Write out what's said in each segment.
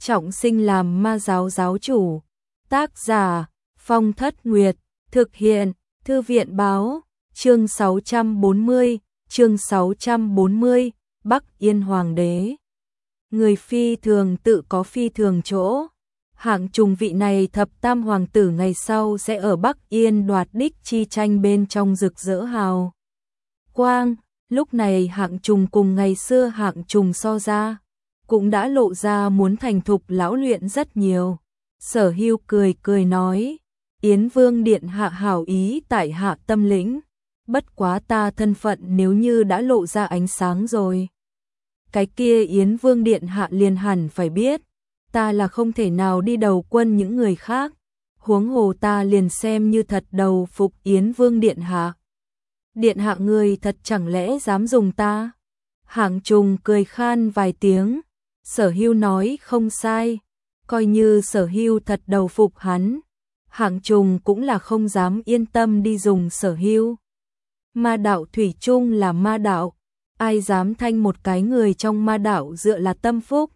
trọng sinh làm ma giáo giáo chủ. Tác giả Phong Thất Nguyệt, thực hiện Thư viện Báo, chương 640, Bắc Yên Hoàng đế. Người phi thường tự có phi thường chỗ. Hạng Trùng vị này thập tam hoàng tử ngày sau sẽ ở Bắc Yên đoạt đích chi tranh bên trong rực rỡ hào quang. Lúc này Hạng Trùng cùng ngày xưa Hạng Trùng so ra, cũng đã lộ ra muốn thành thục lão luyện rất nhiều. Sở Hưu cười cười nói, Yến Vương điện hạ hảo ý tại hạ tâm lĩnh, bất quá ta thân phận nếu như đã lộ ra ánh sáng rồi, cái kia Yến Vương điện hạ liền hẳn phải biết, ta là không thể nào đi đầu quân những người khác, huống hồ ta liền xem như thật đầu phục Yến Vương điện hạ. Điện hạ người thật chẳng lẽ dám dùng ta? Hạng Trùng cười khan vài tiếng. Sở Hưu nói không sai, coi như Sở Hưu thật đầu phục hắn, Hạng Trùng cũng là không dám yên tâm đi dùng Sở Hưu. Ma đạo thủy chung là ma đạo, ai dám thanh một cái người trong ma đạo dựa là tâm phúc.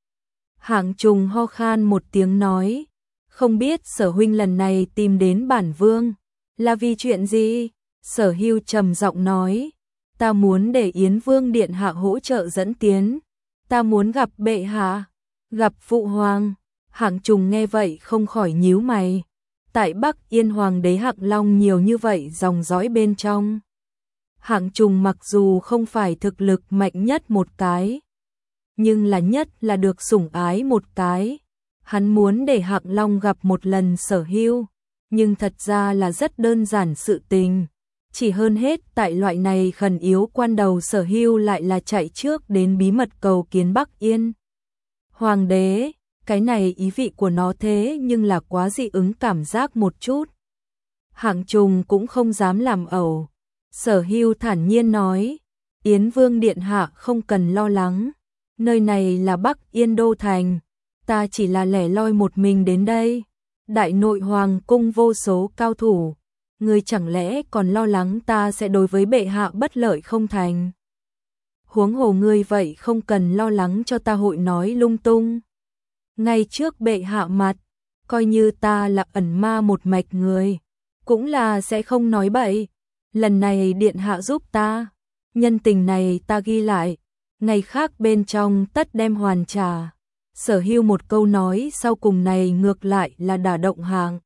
Hạng Trùng ho khan một tiếng nói, không biết Sở huynh lần này tìm đến bản vương là vì chuyện gì? Sở Hưu trầm giọng nói, ta muốn để Yến Vương điện hạ hỗ trợ dẫn tiến, ta muốn gặp bệ hạ, gặp phụ hoàng. Hạng Trùng nghe vậy không khỏi nhíu mày. Tại Bắc Yên hoàng đế Hạng Long nhiều như vậy dòng dõi bên trong, Hạng Trùng mặc dù không phải thực lực mạnh nhất một cái, nhưng là nhất là được sủng ái một cái. Hắn muốn để Hạng Long gặp một lần Sở Hưu, nhưng thật ra là rất đơn giản sự tình. Chỉ hơn hết tại loại này khẩn yếu quan đầu Sở Hưu lại là chạy trước đến bí mật cầu kiến Bắc Yên hoàng đế, cái này ý vị của nó thế nhưng là quá dị ứng cảm giác một chút. Hạng Trùng cũng không dám làm ẩu. Sở Hưu thản nhiên nói, Yến Vương điện hạ không cần lo lắng, nơi này là Bắc Yên đô thành, ta chỉ là lẻ loi một mình đến đây, đại nội hoàng cung vô số cao thủ, ngươi chẳng lẽ còn lo lắng ta sẽ đối với bệ hạ bất lợi không thành? Huống hồ ngươi vậy không cần lo lắng cho ta hội nói lung tung. Ngay trước bệ hạ mặt, coi như ta là ẩn ma một mạch người, cũng là sẽ không nói bậy. Lần này điện hạ giúp ta, nhân tình này ta ghi lại, ngày khác bên trong tất đem hoàn trả. Sở Hưu một câu nói sau cùng này ngược lại là đả động Hạng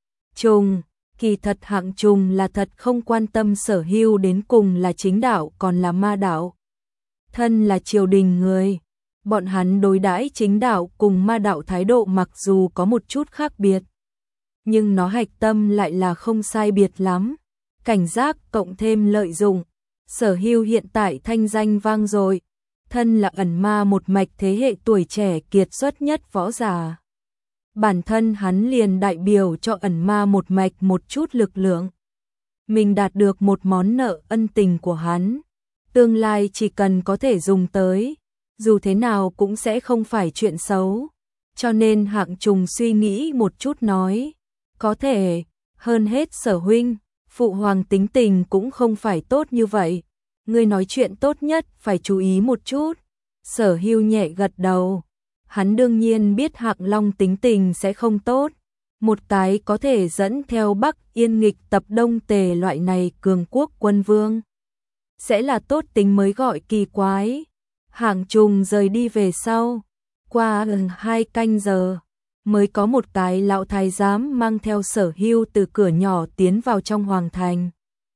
Trùng. Kỳ thật Hạng Trùng là thật không quan tâm Sở Hưu đến cùng là chính đạo còn là ma đạo. Thân là triều đình người, bọn hắn đối đãi chính đạo cùng ma đạo thái độ mặc dù có một chút khác biệt, nhưng nó hạch tâm lại là không sai biệt lắm. Cảnh giác cộng thêm lợi dụng, Sở Hưu hiện tại thanh danh vang dội, thân là ẩn ma một mạch thế hệ tuổi trẻ kiệt xuất nhất võ giả. Bản thân hắn liền đại biểu cho ẩn ma một mạch một chút lực lượng. Mình đạt được một món nợ ân tình của hắn, tương lai chỉ cần có thể dùng tới, dù thế nào cũng sẽ không phải chuyện xấu. Cho nên Hạng Trùng suy nghĩ một chút nói, có thể, hơn hết Sở huynh, phụ hoàng tính tình cũng không phải tốt như vậy, ngươi nói chuyện tốt nhất phải chú ý một chút. Sở Hưu nhẹ gật đầu. Hắn đương nhiên biết Hạng Long tính tình sẽ không tốt, một cái có thể dẫn theo Bắc Yên nghịch tập Đông Tề loại này cường quốc quân vương, sẽ là tốt tính mới gọi kỳ quái. Hạng Trùng rời đi về sau, qua gần 2 canh giờ, mới có một cái lão thái giám mang theo Sở Hưu từ cửa nhỏ tiến vào trong hoàng thành.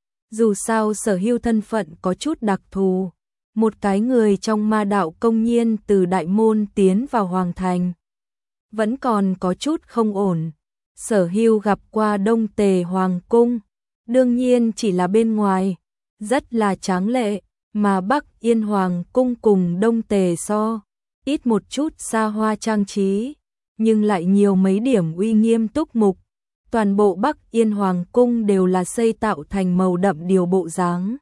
Dù sao Sở Hưu thân phận có chút đặc thù, một cái người trong ma đạo công nhiên từ đại môn tiến vào hoàng thành, vẫn còn có chút không ổn. Sở Hưu gặp qua Đông Tề hoàng cung, đương nhiên chỉ là bên ngoài, rất là tráng lệ, mà Bắc Yên hoàng cung cùng Đông Tề so, ít một chút xa hoa trang trí, nhưng lại nhiều mấy điểm uy nghiêm túc mục. Toàn bộ Bắc Yên hoàng cung đều là xây tạo thành màu đậm điều bộ dáng.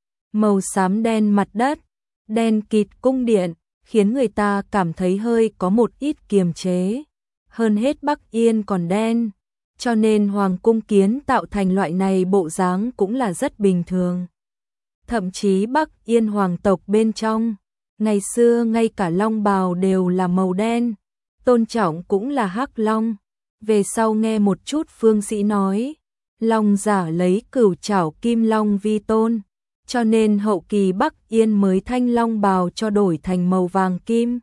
Màu xám đen mặt đất, đen kịt cung điện, khiến người ta cảm thấy hơi có một ít kiềm chế. Hơn hết Bắc Yên còn đen, cho nên hoàng cung kiến tạo thành loại này bộ dáng cũng là rất bình thường. Thậm chí Bắc Yên hoàng tộc bên trong, ngày xưa ngay cả long bào đều là màu đen, tôn trọng cũng là Hắc Long. Về sau nghe một chút phương sĩ nói, Long giả lấy cửu trảo kim long vi tôn, cho nên hậu kỳ Bắc Yên mới thanh long bào cho đổi thành màu vàng kim.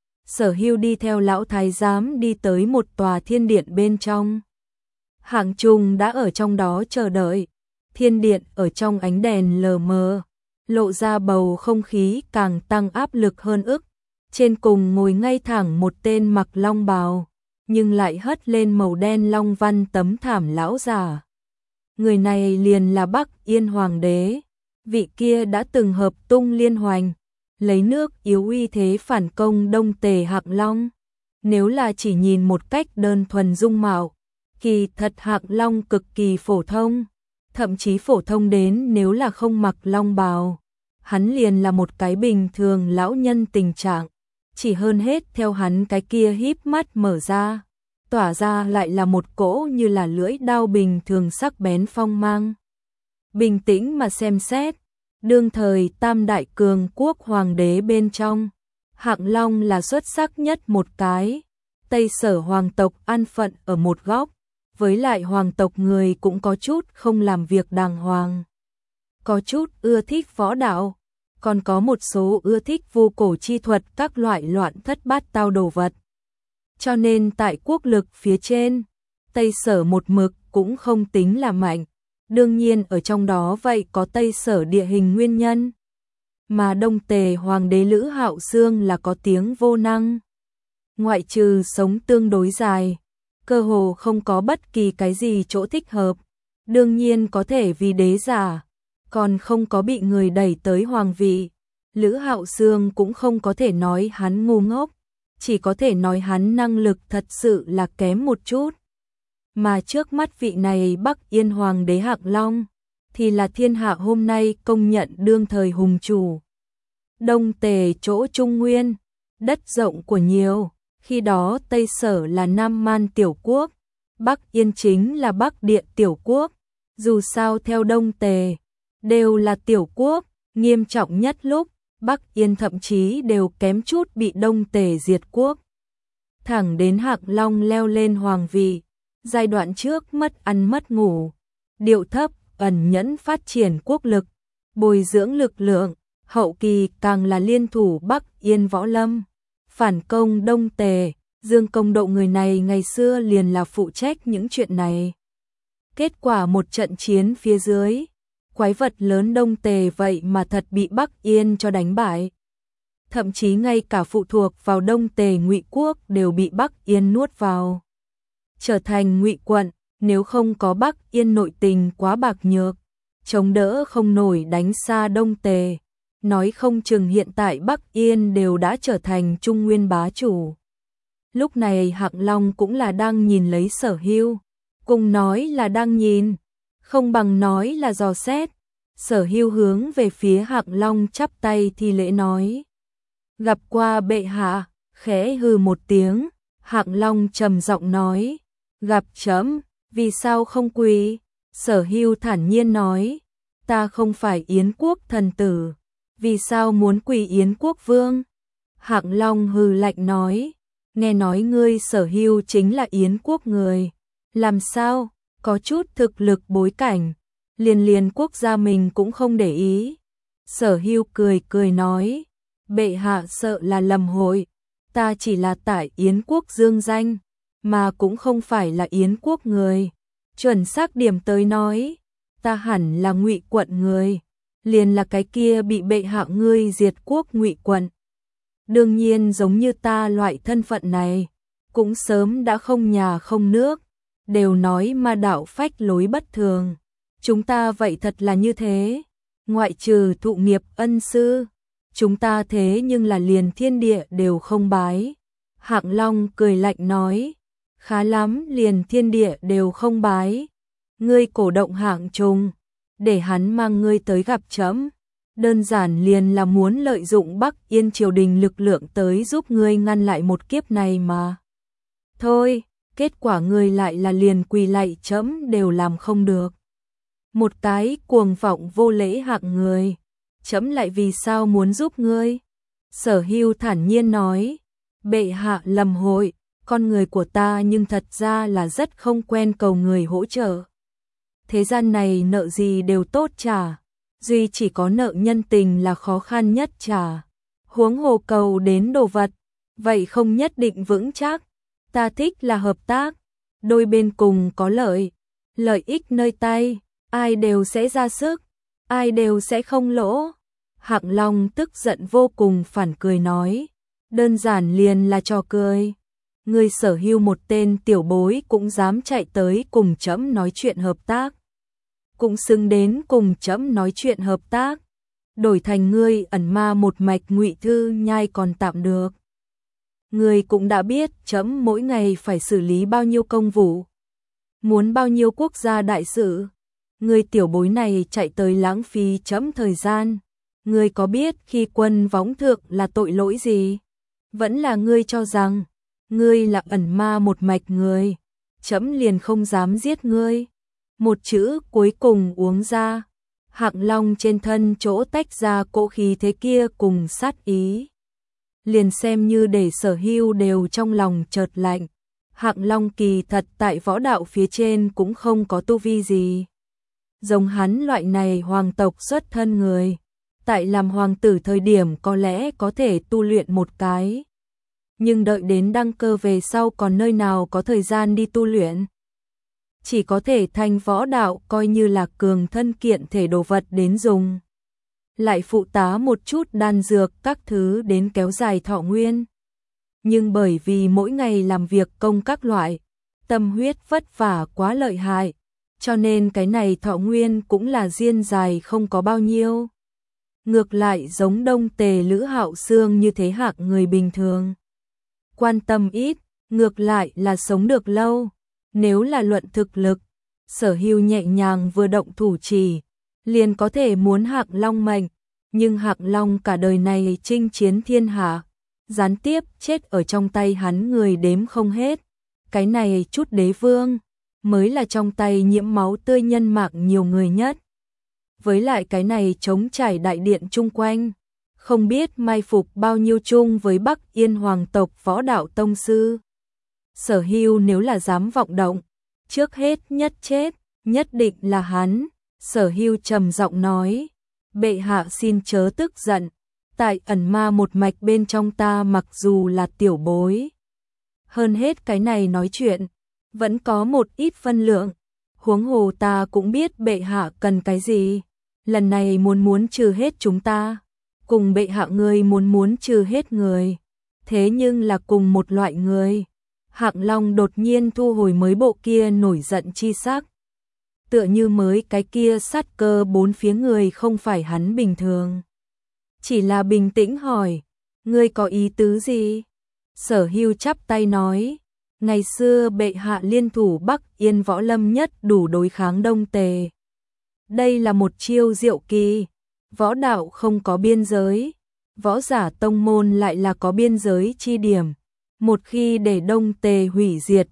Sở Hưu đi theo lão thái giám đi tới một tòa thiên điện bên trong. Hạng Trùng đã ở trong đó chờ đợi. Thiên điện ở trong ánh đèn lờ mờ, lộ ra bầu không khí càng tăng áp lực hơn ức. Trên cùng ngồi ngay thẳng một tên mặc long bào, nhưng lại hất lên màu đen long văn tấm thảm lão già. Người này liền là Bắc Yên Hoàng đế. Vị kia đã từng hợp tung liên hoành, lấy nước yếu uy thế phản công Đông Tề Hạng Long. Nếu là chỉ nhìn một cách đơn thuần dung mạo, kỳ thật Hạng Long cực kỳ phổ thông, thậm chí phổ thông đến nếu là không mặc long bào, hắn liền là một cái bình thường lão nhân tình trạng, chỉ hơn hết theo hắn cái kia híp mắt mở ra, tỏa ra lại là một cỗ như là lưỡi đao bình thường sắc bén phong mang. Bình tĩnh mà xem xét, đương thời tam đại cường quốc hoàng đế bên trong, Hạng Long là xuất sắc nhất một cái. Tây Sở hoàng tộc an phận ở một góc, với lại hoàng tộc người cũng có chút không làm việc đàng hoàng, có chút ưa thích võ đạo, còn có một số ưa thích vu cổ chi thuật các loại loạn thất bát tao đồ vật. Cho nên tại quốc lực phía trên, Tây Sở một mực cũng không tính là mạnh. Đương nhiên ở trong đó vậy có Tây Sở địa hình nguyên nhân. Mà Đông Tề Hoàng đế Lữ Hạo Xương là có tiếng vô năng. Ngoại trừ sống tương đối dài, cơ hồ không có bất kỳ cái gì chỗ thích hợp. Đương nhiên có thể vì đế giả, còn không có bị người đẩy tới hoàng vị. Lữ Hạo Xương cũng không có thể nói hắn ngu ngốc, chỉ có thể nói hắn năng lực thật sự là kém một chút. Mà trước mắt vị này Bắc Yên Hoàng đế Hạng Long, thì là thiên hạ hôm nay công nhận đương thời hùng chủ. Đông Tề chỗ Trung Nguyên, đất rộng của nhiều, khi đó Tây Sở là Nam Man tiểu quốc, Bắc Yên chính là Bắc Địa tiểu quốc, dù sao theo Đông Tề, đều là tiểu quốc, nghiêm trọng nhất lúc, Bắc Yên thậm chí đều kém chút bị Đông Tề diệt quốc. Thẳng đến Hạng Long leo lên hoàng vị, giai đoạn trước mất ăn mất ngủ, điệu thấp, ẩn nhẫn phát triển quốc lực, bồi dưỡng lực lượng, hậu kỳ càng là liên thủ Bắc Yên võ lâm, phản công Đông Tề. Dương Công Độ người này ngày xưa liền là phụ trách những chuyện này. Kết quả một trận chiến phía dưới, quái vật lớn Đông Tề vậy mà thật bị Bắc Yên cho đánh bại. Thậm chí ngay cả phụ thuộc vào Đông Tề Ngụy quốc đều bị Bắc Yên nuốt vào, trở thành Ngụy quận. Nếu không có Bắc Yên nội tình quá bạc nhược, chống đỡ không nổi đánh xa Đông Tề, nói không chừng hiện tại Bắc Yên đều đã trở thành Trung Nguyên bá chủ. Lúc này Hạng Long cũng là đang nhìn lấy Sở Hưu, cùng nói là đang nhìn, không bằng nói là dò xét. Sở Hưu hướng về phía Hạng Long chắp tay thi lễ nói: "Gặp qua bệ hạ." Khẽ hừ một tiếng, Hạng Long trầm giọng nói: "Gặp trẫm, vì sao không quỳ?" Sở Hưu thản nhiên nói: "Ta không phải Yến quốc thần tử, vì sao muốn quỳ Yến quốc vương?" Hạng Long hừ lạnh nói: "Nghe nói ngươi Sở Hưu chính là Yến quốc người, làm sao, có chút thực lực bối cảnh, liền quốc gia mình cũng không để ý." Sở Hưu cười cười nói: "Bệ hạ sợ là lầm hội, ta chỉ là tại Yến quốc dương danh, mà cũng không phải là Yến quốc người. Chuẩn xác điểm tới nói, ta hẳn là Ngụy quận người, liền là cái kia bị bệ hạ ngươi diệt quốc Ngụy quận. Đương nhiên giống như ta loại thân phận này, cũng sớm đã không nhà không nước, đều nói ma đạo phách lối bất thường. Chúng ta vậy thật là như thế, ngoại trừ thụ nghiệp ân sư, chúng ta thế nhưng là liền thiên địa đều không bái." Hạng Long cười lạnh nói: "Khá lắm, liền thiên địa đều không bái. Ngươi cổ động Hạng Trùng, để hắn mang ngươi tới gặp trẫm, đơn giản liền là muốn lợi dụng Bắc Yên triều đình lực lượng tới giúp ngươi ngăn lại một kiếp này mà. Thôi, kết quả ngươi lại là liền quỳ lạy trẫm đều làm không được. Một cái cuồng vọng vô lễ hạng người, trẫm lại vì sao muốn giúp ngươi?" Sở Hưu thản nhiên nói: "Bệ hạ lầm hội, con người của ta nhưng thật ra là rất không quen cầu người hỗ trợ. Thế gian này nợ gì đều tốt trả, duy chỉ có nợ nhân tình là khó khăn nhất trả. Huống hồ cầu đến đồ vật, vậy không nhất định vững chắc. Ta thích là hợp tác, đôi bên cùng có lợi, lợi ích nơi tay, ai đều sẽ ra sức, ai đều sẽ không lỗ. Hạng Long tức giận vô cùng phản cười nói, đơn giản liền là trò cười. Ngươi Sở Hưu một tên tiểu bối cũng dám chạy tới cùng trẫm nói chuyện hợp tác. Cũng xứng đến cùng trẫm nói chuyện hợp tác. Đổi thành ngươi ẩn ma một mạch Ngụy Thư Nhai còn tạm được. Ngươi cũng đã biết trẫm mỗi ngày phải xử lý bao nhiêu công vụ, muốn bao nhiêu quốc gia đại sự. Ngươi tiểu bối này chạy tới lãng phí trẫm thời gian. Ngươi có biết khi quân võng thượng là tội lỗi gì? Vẫn là ngươi cho rằng ngươi là ẩn ma một mạch người, trẫm liền không dám giết ngươi. Một chữ cuối cùng uống ra, Hạng Long trên thân chỗ tách ra cỗ khí thế kia cùng sát ý. Liền xem như để Sở Hưu đều trong lòng chợt lạnh. Hạng Long kỳ thật tại võ đạo phía trên cũng không có tu vi gì. Giống hắn loại này hoàng tộc xuất thân người, tại làm hoàng tử thời điểm có lẽ có thể tu luyện một cái. Nhưng đợi đến đăng cơ về sau còn nơi nào có thời gian đi tu luyện. Chỉ có thể thành võ đạo coi như là cường thân kiện thể đồ vật đến dùng. Lại phụ tá một chút đan dược các thứ đến kéo dài thọ nguyên. Nhưng bởi vì mỗi ngày làm việc công các loại, tâm huyết vất vả quá lợi hại, cho nên cái này thọ nguyên cũng là diên dài không có bao nhiêu. Ngược lại giống Đông Tề Lữ Hạo Xương như thế hạng người bình thường. Quan tâm ít, ngược lại là sống được lâu. Nếu là luận thực lực, Sở Hưu nhẹ nhàng vừa động thủ chỉ, liền có thể muốn Hạng Long mệnh. Nhưng Hạng Long cả đời này chinh chiến thiên hạ, gián tiếp chết ở trong tay hắn người đếm không hết. Cái này chút đế vương, mới là trong tay nhiễm máu tươi nhân mạng nhiều người nhất. Với lại cái này trống trải đại điện chung quanh, không biết mai phục bao nhiêu chung với Bắc Yên hoàng tộc võ đạo tông sư. Sở Hưu nếu là dám vọng động, trước hết nhất chết, nhất định là hắn. Sở Hưu trầm giọng nói, bệ hạ xin chớ tức giận, tại ẩn ma một mạch bên trong ta mặc dù là tiểu bối. Hơn hết cái này nói chuyện, vẫn có một ít phân lượng, huống hồ ta cũng biết bệ hạ cần cái gì. Lần này muốn trừ hết chúng ta, cùng bệ hạ ngươi muốn trừ hết người, thế nhưng là cùng một loại người. Hạng Long đột nhiên thu hồi mới bộ kia nổi giận chi sắc. Tựa như mới cái kia sát cơ bốn phía người không phải hắn bình thường. Chỉ là bình tĩnh hỏi, ngươi có ý tứ gì? Sở Hưu chắp tay nói, ngày xưa bệ hạ liên thủ Bắc Yên võ lâm nhất đủ đối kháng Đông Tề. Đây là một chiêu diệu kỳ, võ đạo không có biên giới, võ giả tông môn lại là có biên giới chi điểm. Một khi để Đông Tề hủy diệt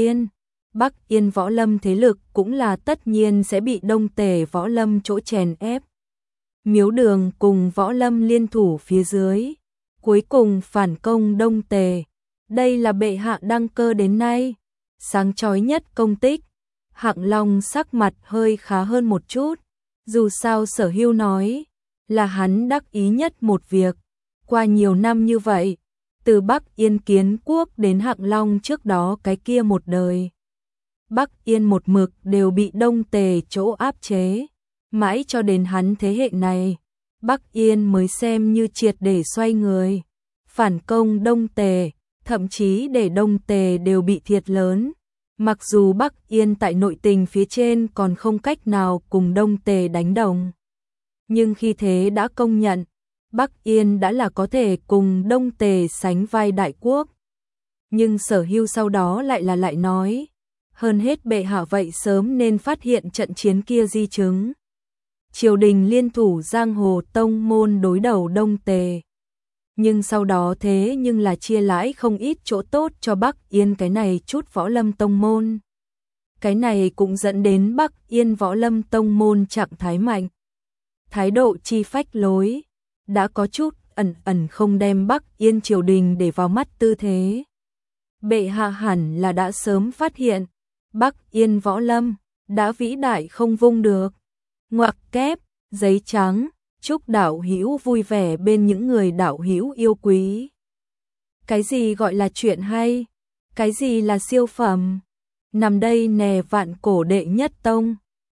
Bắc Yên võ lâm thế lực cũng là tất nhiên sẽ bị Đông Tề võ lâm chỗ chèn ép. Miếu Đường cùng võ lâm liên thủ phía dưới, cuối cùng phản công Đông Tề. Đây là bệ hạ đăng cơ đến nay sáng chói nhất công tích. Hạng Long sắc mặt hơi khá hơn một chút, dù sao Sở Hưu nói là hắn đắc ý nhất một việc. Qua nhiều năm như vậy, từ Bắc Yên Kiến Quốc đến Hạng Long trước đó cái kia một đời, Bắc Yên một mực đều bị Đông Tề chỗ áp chế, mãi cho đến hắn thế hệ này, Bắc Yên mới xem như triệt để xoay người, phản công Đông Tề, thậm chí để Đông Tề đều bị thiệt lớn. Mặc dù Bắc Yên tại nội tình phía trên còn không cách nào cùng Đông Tề đánh đồng, nhưng khi thế đã công nhận, Bắc Yên đã là có thể cùng Đông Tề sánh vai đại quốc. Nhưng Sở Hưu sau đó lại nói, hơn hết bệ hạ vậy sớm nên phát hiện trận chiến kia di chứng. Triều đình liên thủ giang hồ tông môn đối đầu Đông Tề. Nhưng sau đó thế nhưng là chia lãi không ít chỗ tốt cho Bắc Yên cái này chút võ lâm tông môn. Cái này cũng dẫn đến Bắc Yên võ lâm tông môn trạng thái mạnh. Thái độ chi phách lối, đã có chút ẩn không đem Bắc Yên triều đình để vào mắt tư thế. bệ hạ hẳn là đã sớm phát hiện, Bắc Yên võ lâm đã vĩ đại không vung được. Ngoặc kép, giấy trắng, chúc đạo hữu vui vẻ bên những người đạo hữu yêu quý. Cái gì gọi là chuyện hay? Cái gì là siêu phẩm? Nằm đây nè vạn cổ đệ nhất tông.